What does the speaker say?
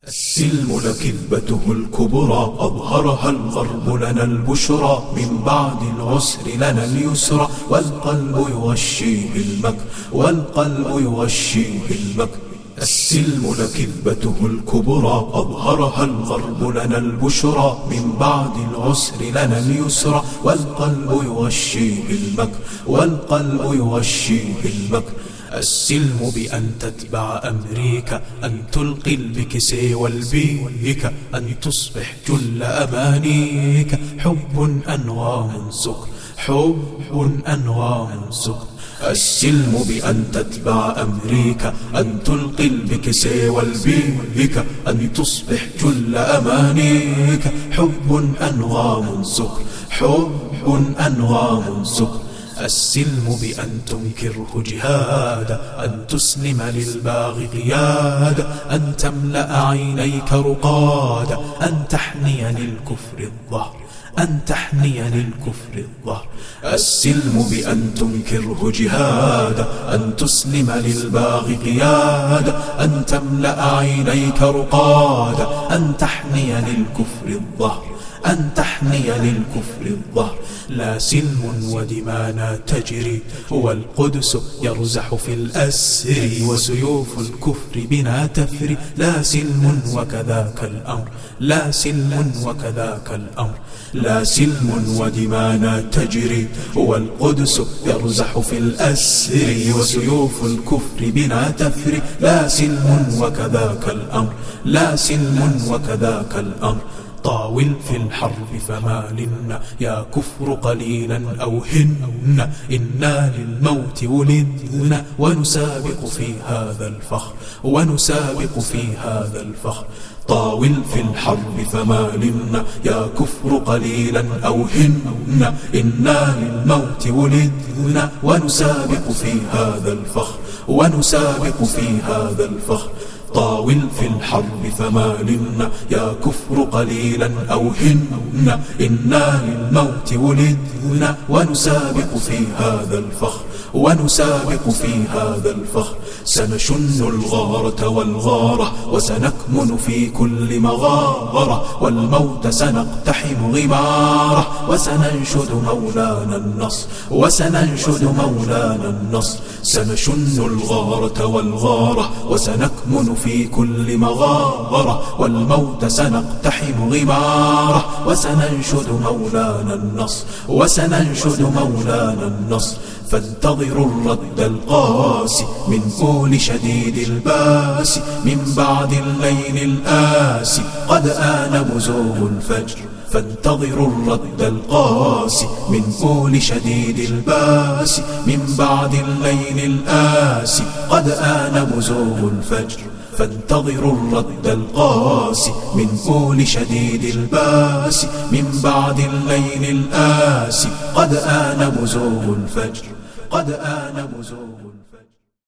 السلم لكذبته الكبرى أظهرها الغرب لنا البشرى من بعد العسر لنا اليسرى والقلب يغشيه المكر السلم لكذبته الكبرى أظهرها الغرب لنا البشرى من بعد العسر لنا اليسرى والقلب يغشيه المكر السلم بأن تتبع أمريكا أن تلقي البكس والبيك أن تصبح جل أمانيك حب أنغام سكر السلم بأن تتبع أمريكا أن تلقي البكس والبيك أن تصبح جل أمانيك حب أنغام سكر السلم بأن تنكره جهادا أن تسلم للباغي قيادا أن تملأ عينيك رقادا أن تحني للكفر الظهر السلم بأن تنكره جهادا أن تسلم للباغي قيادا أن تملأ عينيك رقادا أن تحني للكفر الظهر لا سلم ودمانا تجري والقدس يرزح في الأسر وسيوف الكفر بنا تفري لا سلم وكذاك الأمر لا سلم ودمانا تجري والقدس يرزح في الأسر وسيوف الكفر بنا تفري لا سلم وكذاك الأمر طاول في الحرب فما لنا يا كفر قليلا أو هن إنا للموت ولدنا ونسابق في هذا الفخر طاول في الحرب فما لنا يا كفر قليلا أو هن إنا للموت ولدنا ونسابق في هذا الفخر طاول في الحرب فما لنا يا كفر قليلا أو هن إنا للموت ولدنا ونسابق في هذا الفخر سنشن الغارة والغارة وسنكمن في كل مغارة والموت سنقتحم غمارة وسننشد مولانا النصر سنشن الغارة والغارة وسنكمن في كل مغارة والموت سنقتحم غمارة وسننشد مولانا النصر فانتظروا الرد القاسي من قول شديد الباس من بعد الليل الآسي قد آن بزوغ الفجر فانتظروا الرد القاسي من قول شديد الباس من بعد الليل الآسي قد آن بزوغ الفجر فانتظروا الرد القاسي من قول شديد الباس من بعد الليل الآسي قد آن بزوغ الفجر